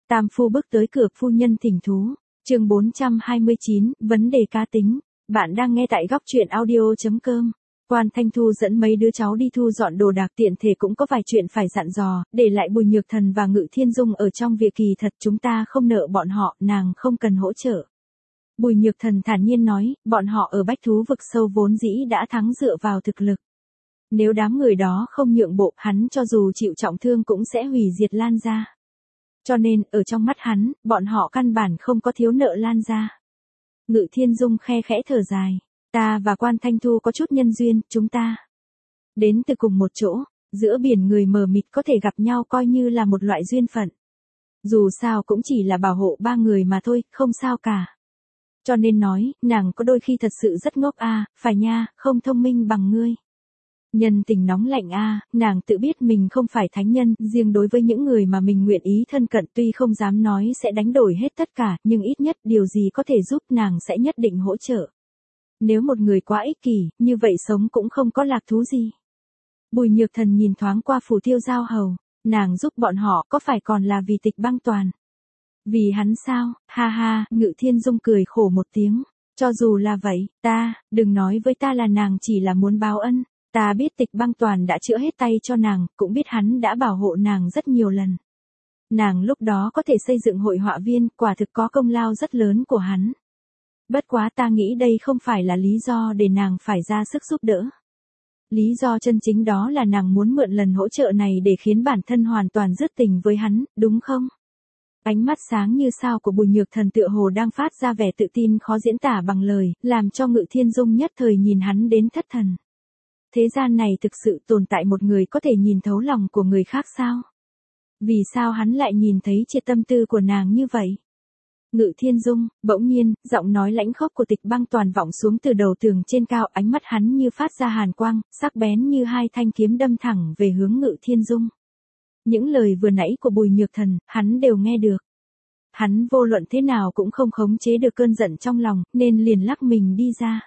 Tam phu bước tới cửa, phu nhân thỉnh thú. Chương 429, vấn đề cá tính. Bạn đang nghe tại góc truyện audio.com. Quan Thanh Thu dẫn mấy đứa cháu đi thu dọn đồ đạc, tiện thể cũng có vài chuyện phải dặn dò, để lại Bùi Nhược Thần và Ngự Thiên Dung ở trong việc. Kỳ thật chúng ta không nợ bọn họ, nàng không cần hỗ trợ. Bùi Nhược Thần thản nhiên nói, bọn họ ở Bách Thú Vực Sâu vốn dĩ đã thắng dựa vào thực lực. Nếu đám người đó không nhượng bộ, hắn cho dù chịu trọng thương cũng sẽ hủy diệt Lan gia. Cho nên, ở trong mắt hắn, bọn họ căn bản không có thiếu nợ Lan gia. Ngự Thiên Dung khe khẽ thở dài. Ta và Quan Thanh Thu có chút nhân duyên, chúng ta đến từ cùng một chỗ, giữa biển người mờ mịt có thể gặp nhau coi như là một loại duyên phận. Dù sao cũng chỉ là bảo hộ ba người mà thôi, không sao cả. Cho nên nói, nàng có đôi khi thật sự rất ngốc a, phải nha, không thông minh bằng ngươi. Nhân tình nóng lạnh a, nàng tự biết mình không phải thánh nhân, riêng đối với những người mà mình nguyện ý thân cận tuy không dám nói sẽ đánh đổi hết tất cả, nhưng ít nhất điều gì có thể giúp nàng sẽ nhất định hỗ trợ. Nếu một người quá ích kỷ, như vậy sống cũng không có lạc thú gì. Bùi Nhược Thần nhìn thoáng qua Phù Tiêu Giao Hầu, nàng giúp bọn họ có phải còn là vì Tịch Băng Toàn? Vì hắn sao? Ha ha, Ngự Thiên Dung cười khổ một tiếng. Cho dù là vậy, đừng nói với ta là nàng chỉ là muốn báo ân. Ta biết Tịch Băng Toàn đã chữa hết tay cho nàng, cũng biết hắn đã bảo hộ nàng rất nhiều lần. Nàng lúc đó có thể xây dựng hội họa viên, quả thực có công lao rất lớn của hắn. Bất quá ta nghĩ đây không phải là lý do để nàng phải ra sức giúp đỡ. Lý do chân chính đó là nàng muốn mượn lần hỗ trợ này để khiến bản thân hoàn toàn dứt tình với hắn, đúng không? Ánh mắt sáng như sao của Bùi Nhược Thần tựa hồ đang phát ra vẻ tự tin khó diễn tả bằng lời, làm cho Ngự Thiên Dung nhất thời nhìn hắn đến thất thần. Thế gian này thực sự tồn tại một người có thể nhìn thấu lòng của người khác sao? Vì sao hắn lại nhìn thấy triệt tâm tư của nàng như vậy? Ngự Thiên Dung, bỗng nhiên, giọng nói lãnh khốc của Tịch Băng Toàn vọng xuống từ đầu tường trên cao, ánh mắt hắn như phát ra hàn quang, sắc bén như hai thanh kiếm đâm thẳng về hướng Ngự Thiên Dung. Những lời vừa nãy của Bùi Nhược Thần, hắn đều nghe được. Hắn vô luận thế nào cũng không khống chế được cơn giận trong lòng, nên liền lắc mình đi ra.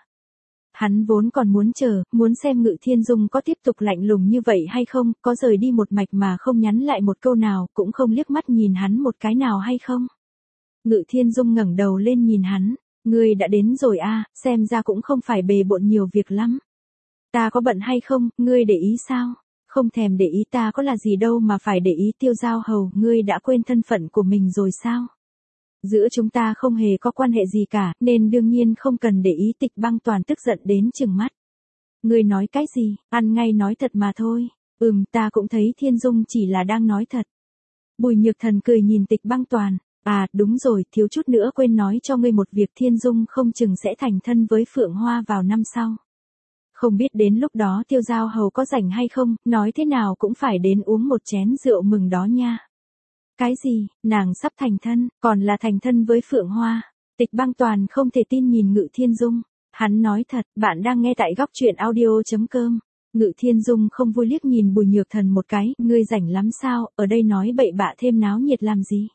Hắn vốn còn muốn xem Ngự Thiên Dung có tiếp tục lạnh lùng như vậy hay không, có rời đi một mạch mà không nhắn lại một câu nào, cũng không liếc mắt nhìn hắn một cái nào hay không. Ngự Thiên Dung ngẩng đầu lên nhìn hắn, ngươi đã đến rồi a, xem ra cũng không phải bề bộn nhiều việc lắm. Ta có bận hay không, ngươi để ý sao? Không thèm để ý, ta có là gì đâu mà phải để ý. Tiêu Giao Hầu, ngươi đã quên thân phận của mình rồi sao? Giữa chúng ta không hề có quan hệ gì cả, nên đương nhiên không cần để ý. Tịch Băng Toàn tức giận đến trừng mắt. Ngươi nói cái gì, ăn ngay nói thật mà thôi. Ta cũng thấy Thiên Dung chỉ là đang nói thật. Bùi Nhược Thần cười nhìn Tịch Băng Toàn. À, đúng rồi, thiếu chút nữa quên nói cho ngươi một việc, Thiên Dung không chừng sẽ thành thân với Phượng Hoa vào năm sau. Không biết đến lúc đó Tiêu Giao Hầu có rảnh hay không, nói thế nào cũng phải đến uống một chén rượu mừng đó nha. Cái gì, nàng sắp thành thân, còn là thành thân với Phượng Hoa? Tịch Băng Toàn không thể tin nhìn Ngự Thiên Dung. Hắn nói thật, bạn đang nghe tại góc truyện audio.com. Ngự Thiên Dung không vui liếc nhìn Bùi Nhược Thần một cái, ngươi rảnh lắm sao, ở đây nói bậy bạ thêm náo nhiệt làm gì?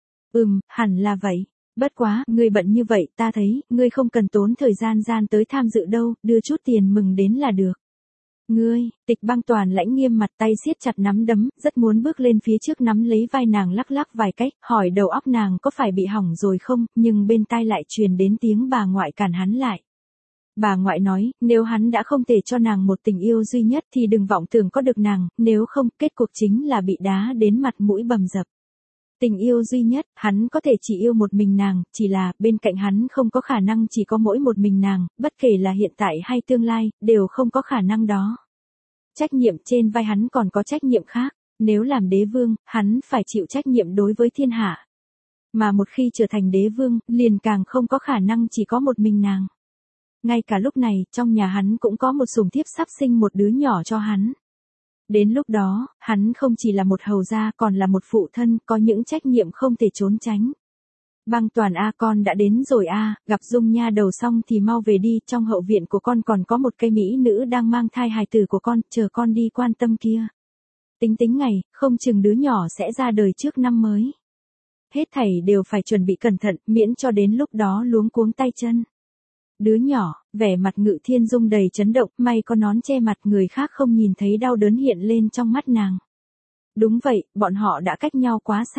Hẳn là vậy. Bất quá, ngươi bận như vậy, ta thấy, ngươi không cần tốn thời gian tới tham dự đâu, đưa chút tiền mừng đến là được. Ngươi, Tịch Băng Toàn lãnh nghiêm mặt, tay siết chặt nắm đấm, rất muốn bước lên phía trước nắm lấy vai nàng lắc lắc vài cách, hỏi đầu óc nàng có phải bị hỏng rồi không, nhưng bên tai lại truyền đến tiếng bà ngoại cản hắn lại. Bà ngoại nói, nếu hắn đã không thể cho nàng một tình yêu duy nhất thì đừng vọng tưởng có được nàng, nếu không, kết cục chính là bị đá đến mặt mũi bầm dập. Tình yêu duy nhất, hắn có thể chỉ yêu một mình nàng, chỉ là, bên cạnh hắn không có khả năng chỉ có mỗi một mình nàng, bất kể là hiện tại hay tương lai, đều không có khả năng đó. Trách nhiệm trên vai hắn còn có trách nhiệm khác, nếu làm đế vương, hắn phải chịu trách nhiệm đối với thiên hạ. Mà một khi trở thành đế vương, liền càng không có khả năng chỉ có một mình nàng. Ngay cả lúc này, trong nhà hắn cũng có một sủng thiếp sắp sinh một đứa nhỏ cho hắn. Đến lúc đó, hắn không chỉ là một hầu gia còn là một phụ thân, có những trách nhiệm không thể trốn tránh. Băng Toàn a, con đã đến rồi a, gặp Dung nha đầu xong thì mau về đi, trong hậu viện của con còn có một cây mỹ nữ đang mang thai hài tử của con, chờ con đi quan tâm kia. Tính ngày, không chừng đứa nhỏ sẽ ra đời trước năm mới. Hết thảy đều phải chuẩn bị cẩn thận, miễn cho đến lúc đó luống cuống tay chân. Đứa nhỏ, vẻ mặt Ngự Thiên Dung đầy chấn động, may có nón che mặt, người khác không nhìn thấy đau đớn hiện lên trong mắt nàng. Đúng vậy, bọn họ đã cách nhau quá xa.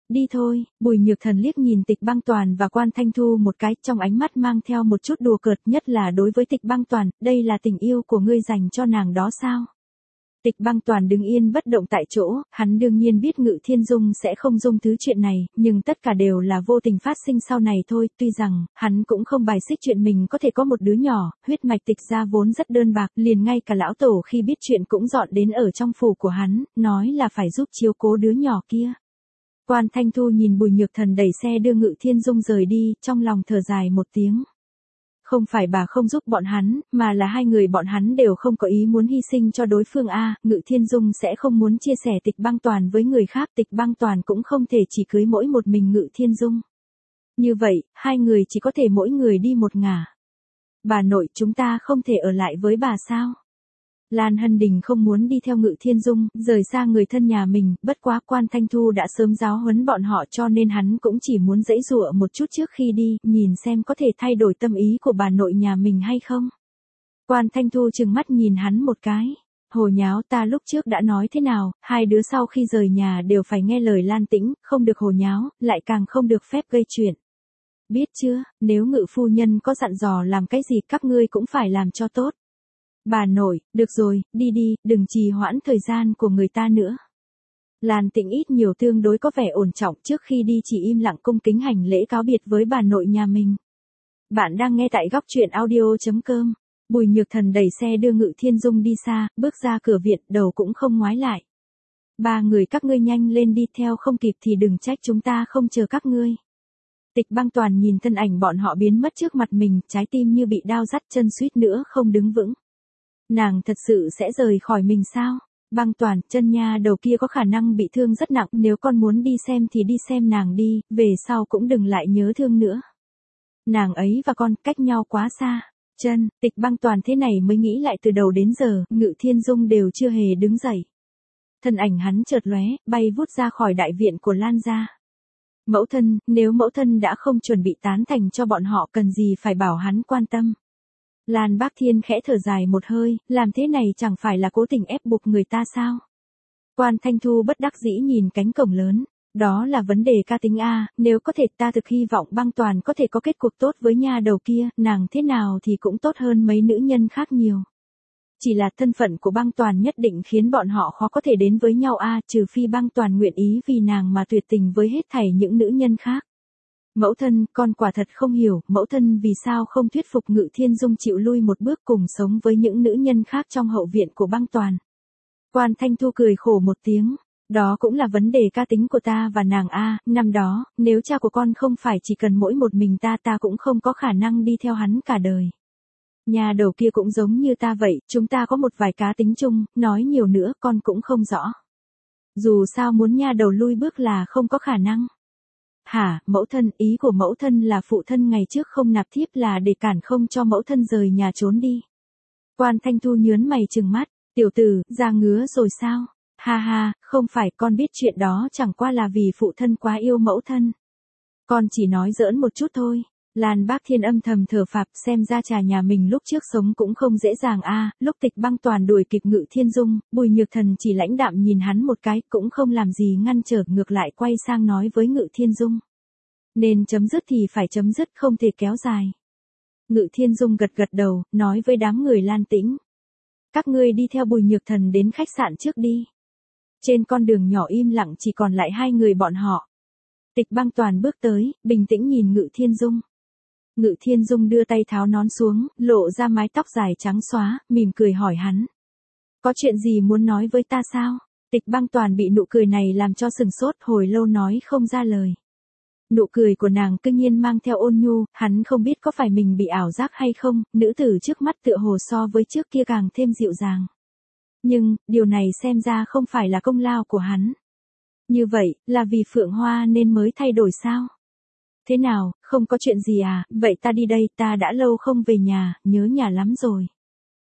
Đi thôi, Bùi Nhược Thần liếc nhìn Tịch Băng Toàn và Quan Thanh Thu một cái, trong ánh mắt mang theo một chút đùa cợt, nhất là đối với Tịch Băng Toàn, đây là tình yêu của ngươi dành cho nàng đó sao? Tịch Băng Toàn đứng yên bất động tại chỗ, hắn đương nhiên biết Ngự Thiên Dung sẽ không dung thứ chuyện này, nhưng tất cả đều là vô tình phát sinh sau này thôi, tuy rằng, hắn cũng không bài xích chuyện mình có thể có một đứa nhỏ, huyết mạch Tịch gia vốn rất đơn bạc, liền ngay cả lão tổ khi biết chuyện cũng dọn đến ở trong phủ của hắn, nói là phải giúp chiếu cố đứa nhỏ kia. Quan Thanh Thu nhìn Bùi Nhược Thần đẩy xe đưa Ngự Thiên Dung rời đi, trong lòng thở dài một tiếng. Không phải bà không giúp bọn hắn, mà là hai người bọn hắn đều không có ý muốn hy sinh cho đối phương a. Ngự Thiên Dung sẽ không muốn chia sẻ Tịch Băng Toàn với người khác, Tịch Băng Toàn cũng không thể chỉ cưới mỗi một mình Ngự Thiên Dung. Như vậy, hai người chỉ có thể mỗi người đi một ngả. Bà nội, chúng ta không thể ở lại với bà sao? Lan Hân Đình không muốn đi theo Ngự Thiên Dung, rời xa người thân nhà mình, bất quá Quan Thanh Thu đã sớm giáo huấn bọn họ cho nên hắn cũng chỉ muốn giãy giụa một chút trước khi đi, nhìn xem có thể thay đổi tâm ý của bà nội nhà mình hay không. Quan Thanh Thu trừng mắt nhìn hắn một cái. Hồ nháo, ta lúc trước đã nói thế nào, hai đứa sau khi rời nhà đều phải nghe lời Lan Tĩnh, không được hồ nháo, lại càng không được phép gây chuyện. Biết chưa, nếu Ngự phu nhân có dặn dò làm cái gì các ngươi cũng phải làm cho tốt. Bà nội, được rồi, đi đi, đừng trì hoãn thời gian của người ta nữa. Lan Tĩnh ít nhiều tương đối có vẻ ổn trọng, trước khi đi chỉ im lặng cung kính hành lễ cáo biệt với bà nội nhà mình. Bạn đang nghe tại góc truyện audio.com. Bùi Nhược Thần đẩy xe đưa Ngự Thiên Dung đi xa, bước ra cửa viện, đầu cũng không ngoái lại. Ba người các ngươi nhanh lên đi, theo không kịp thì đừng trách chúng ta không chờ các ngươi. Tịch Băng Toàn nhìn thân ảnh bọn họ biến mất trước mặt mình, trái tim như bị đao dắt, chân suýt nữa không đứng vững. Nàng thật sự sẽ rời khỏi mình sao? Băng Toàn, chân nha đầu kia có khả năng bị thương rất nặng, nếu con muốn đi xem thì đi xem nàng đi, về sau cũng đừng lại nhớ thương nữa. Nàng ấy và con cách nhau quá xa. Chân, Tịch Băng Toàn thế này mới nghĩ lại từ đầu đến giờ, Ngự Thiên Dung đều chưa hề đứng dậy. Thân ảnh hắn chợt lóe, bay vút ra khỏi đại viện của Lan gia. Mẫu thân, nếu mẫu thân đã không chuẩn bị tán thành cho bọn họ cần gì phải bảo hắn quan tâm. Lan Bác Thiên khẽ thở dài một hơi, làm thế này chẳng phải là cố tình ép buộc người ta sao? Quan Thanh Thu bất đắc dĩ nhìn cánh cổng lớn, đó là vấn đề ca tính a, nếu có thể ta thực hy vọng Băng Toàn có thể có kết cục tốt với nha đầu kia, nàng thế nào thì cũng tốt hơn mấy nữ nhân khác nhiều. Chỉ là thân phận của Băng Toàn nhất định khiến bọn họ khó có thể đến với nhau a, trừ phi Băng Toàn nguyện ý vì nàng mà tuyệt tình với hết thảy những nữ nhân khác. Mẫu thân, con quả thật không hiểu, mẫu thân vì sao không thuyết phục Ngự Thiên Dung chịu lui một bước cùng sống với những nữ nhân khác trong hậu viện của Băng Toàn. Quan Thanh Thu cười khổ một tiếng, đó cũng là vấn đề ca tính của ta và nàng a, năm đó, nếu cha của con không phải chỉ cần mỗi một mình ta cũng không có khả năng đi theo hắn cả đời. Nhà đầu kia cũng giống như ta vậy, chúng ta có một vài cá tính chung, nói nhiều nữa con cũng không rõ. Dù sao muốn nha đầu lui bước là không có khả năng. Hả, mẫu thân, ý của mẫu thân là phụ thân ngày trước không nạp thiếp là để cản không cho mẫu thân rời nhà trốn đi. Quan Thanh Thu nhớn mày trừng mắt, tiểu tử, ra ngứa rồi sao? Ha ha, không phải, con biết chuyện đó chẳng qua là vì phụ thân quá yêu mẫu thân. Con chỉ nói giỡn một chút thôi. Lan Bác Thiên âm thầm thở phào, xem ra trà nhà mình lúc trước sống cũng không dễ dàng a. Lúc Tịch Băng Toàn đuổi kịp Ngự Thiên Dung, Bùi Nhược Thần chỉ lãnh đạm nhìn hắn một cái, cũng không làm gì ngăn trở, ngược lại quay sang nói với Ngự Thiên Dung. Nên chấm dứt thì phải chấm dứt, không thể kéo dài. Ngự Thiên Dung gật gật đầu, nói với đám người Lan Tĩnh. Các ngươi đi theo Bùi Nhược Thần đến khách sạn trước đi. Trên con đường nhỏ im lặng chỉ còn lại hai người bọn họ. Tịch Băng Toàn bước tới, bình tĩnh nhìn Ngự Thiên Dung. Ngự Thiên Dung đưa tay tháo nón xuống, lộ ra mái tóc dài trắng xóa, mỉm cười hỏi hắn. Có chuyện gì muốn nói với ta sao? Tịch Băng Toàn bị nụ cười này làm cho sừng sốt, hồi lâu nói không ra lời. Nụ cười của nàng kinh nhiên mang theo ôn nhu, hắn không biết có phải mình bị ảo giác hay không, nữ tử trước mắt tựa hồ so với trước kia càng thêm dịu dàng. Nhưng, điều này xem ra không phải là công lao của hắn. Như vậy, là vì Phượng Hoa nên mới thay đổi sao? Thế nào, không có chuyện gì à, vậy ta đi đây, ta đã lâu không về nhà, nhớ nhà lắm rồi.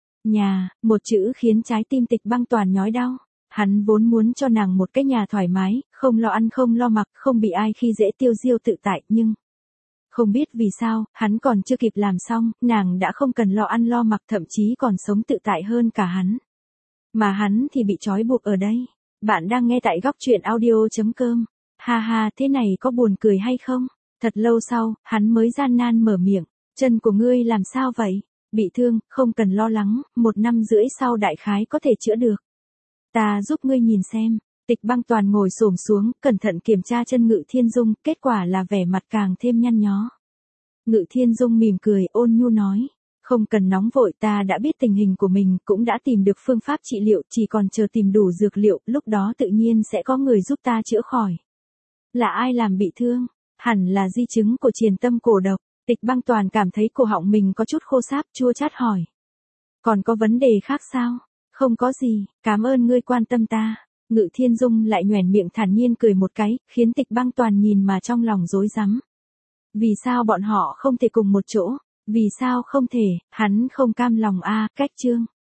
Nhà, một chữ khiến trái tim Tịch Băng Toàn nhói đau. Hắn vốn muốn cho nàng một cái nhà thoải mái, không lo ăn không lo mặc, không bị ai khi dễ, tiêu diêu tự tại, nhưng... Không biết vì sao, hắn còn chưa kịp làm xong, nàng đã không cần lo ăn lo mặc, thậm chí còn sống tự tại hơn cả hắn. Mà hắn thì bị trói buộc ở đây. Bạn đang nghe tại góc truyện audio.com. Ha ha, thế này có buồn cười hay không? Thật lâu sau, hắn mới gian nan mở miệng. Chân của ngươi làm sao vậy? Bị thương, không cần lo lắng, 1 năm rưỡi sau đại khái có thể chữa được. Ta giúp ngươi nhìn xem. Tịch Băng Toàn ngồi xổm xuống, cẩn thận kiểm tra chân Ngự Thiên Dung, kết quả là vẻ mặt càng thêm nhăn nhó. Ngự Thiên Dung mỉm cười, ôn nhu nói. Không cần nóng vội, ta đã biết tình hình của mình, cũng đã tìm được phương pháp trị liệu, chỉ còn chờ tìm đủ dược liệu, lúc đó tự nhiên sẽ có người giúp ta chữa khỏi. Là ai làm bị thương? Hẳn là di chứng của triền tâm cổ độc. Tịch Băng Toàn cảm thấy cổ họng mình có chút khô sáp, chua chát hỏi. Còn có vấn đề khác sao? Không có gì, cảm ơn ngươi quan tâm ta. Ngự Thiên Dung lại nhoẻn miệng thản nhiên cười một cái, khiến Tịch Băng Toàn nhìn mà trong lòng rối rắm. Vì sao bọn họ không thể cùng một chỗ? Vì sao không thể? Hắn không cam lòng a. Cách chương